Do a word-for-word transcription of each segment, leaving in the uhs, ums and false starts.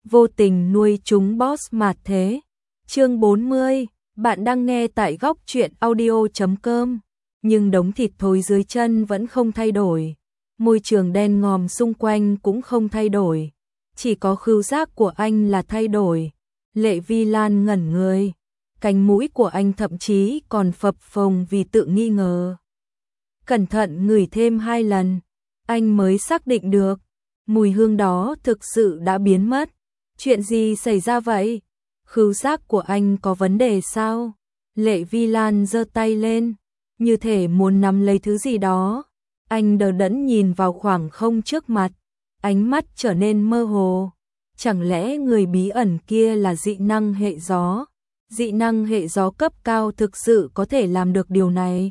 vô tình nuôi chúng boss mà thế. Chương bốn mươi, bạn đang nghe tại góc truyện audio chấm com. Nhưng đống thịt thối dưới chân vẫn không thay đổi. Môi trường đen ngòm xung quanh cũng không thay đổi. Chỉ có khứu giác của anh là thay đổi. Lệ Vi Lan ngẩn người. Cánh mũi của anh thậm chí còn phập phồng vì tự nghi ngờ. Cẩn thận ngửi thêm hai lần, anh mới xác định được. Mùi hương đó thực sự đã biến mất. Chuyện gì xảy ra vậy? Khứu giác của anh có vấn đề sao? Lệ Vi Lan giơ tay lên, như thể muốn nắm lấy thứ gì đó. Anh đờ đẫn nhìn vào khoảng không trước mặt, ánh mắt trở nên mơ hồ. Chẳng lẽ người bí ẩn kia là dị năng hệ gió? Dị năng hệ gió cấp cao thực sự có thể làm được điều này.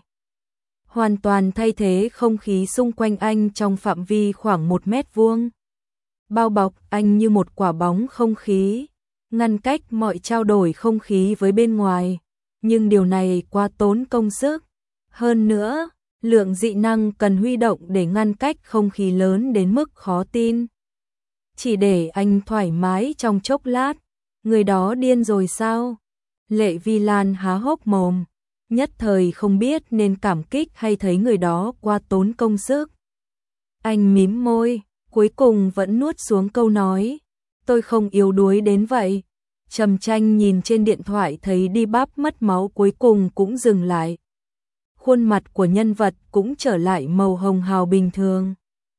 Hoàn toàn thay thế không khí xung quanh anh trong phạm vi khoảng một mét vuông. Bao bọc anh như một quả bóng không khí, ngăn cách mọi trao đổi không khí với bên ngoài. Nhưng điều này quá tốn công sức. Hơn nữa, lượng dị năng cần huy động để ngăn cách không khí lớn đến mức khó tin. Chỉ để anh thoải mái trong chốc lát, người đó điên rồi sao? Lệ Vi Lan há hốc mồm, nhất thời không biết nên cảm kích hay thấy người đó quá tốn công sức. Anh mím môi, cuối cùng vẫn nuốt xuống câu nói, tôi không yếu đuối đến vậy. Trầm Tranh nhìn trên điện thoại thấy đi bắp mất máu cuối cùng cũng dừng lại. Khuôn mặt của nhân vật cũng trở lại màu hồng hào bình thường.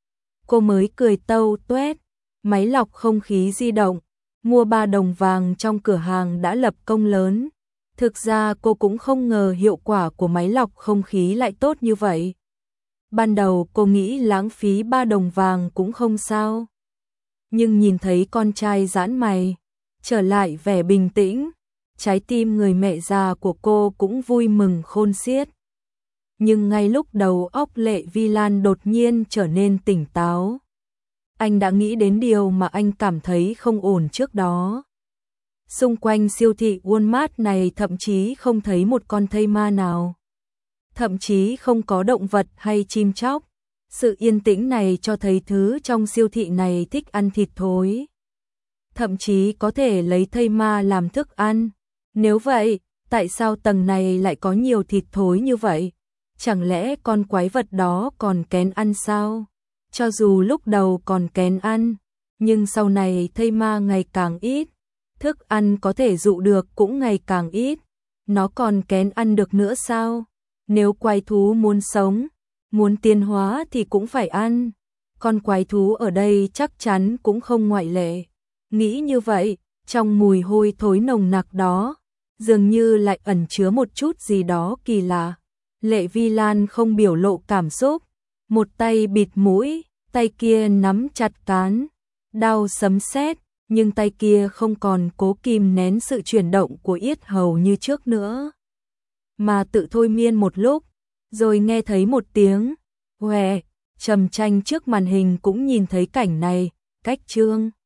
Cô mới cười tâu tuét, máy lọc không khí di động, mua ba đồng vàng trong cửa hàng đã lập công lớn. Thực ra cô cũng không ngờ hiệu quả của máy lọc không khí lại tốt như vậy. Ban đầu cô nghĩ lãng phí ba đồng vàng cũng không sao. Nhưng nhìn thấy con trai giãn mày, trở lại vẻ bình tĩnh, trái tim người mẹ già của cô cũng vui mừng khôn xiết. Nhưng ngay lúc đầu óc Lệ Vi Lan đột nhiên trở nên tỉnh táo. Anh đã nghĩ đến điều mà anh cảm thấy không ổn trước đó. Xung quanh siêu thị Walmart này thậm chí không thấy một con thây ma nào. Thậm chí không có động vật hay chim chóc. Sự yên tĩnh này cho thấy thứ trong siêu thị này thích ăn thịt thối. Thậm chí có thể lấy thây ma làm thức ăn. Nếu vậy, tại sao tầng này lại có nhiều thịt thối như vậy? Chẳng lẽ con quái vật đó còn kén ăn sao? Cho dù lúc đầu còn kén ăn, nhưng sau này thây ma ngày càng ít. Thức ăn có thể dụ được cũng ngày càng ít. Nó còn kén ăn được nữa sao? Nếu quái thú muốn sống, muốn tiến hóa thì cũng phải ăn. Con quái thú ở đây chắc chắn cũng không ngoại lệ. Nghĩ như vậy, trong mùi hôi thối nồng nặc đó, dường như lại ẩn chứa một chút gì đó kỳ lạ. Lệ Vi Lan không biểu lộ cảm xúc, một tay bịt mũi, tay kia nắm chặt cán, đau sấm sét, nhưng tay kia không còn cố kìm nén sự chuyển động của yết hầu như trước nữa, mà tự thôi miên một lúc, rồi nghe thấy một tiếng "Hoè", Trầm Tranh trước màn hình cũng nhìn thấy cảnh này, cách chương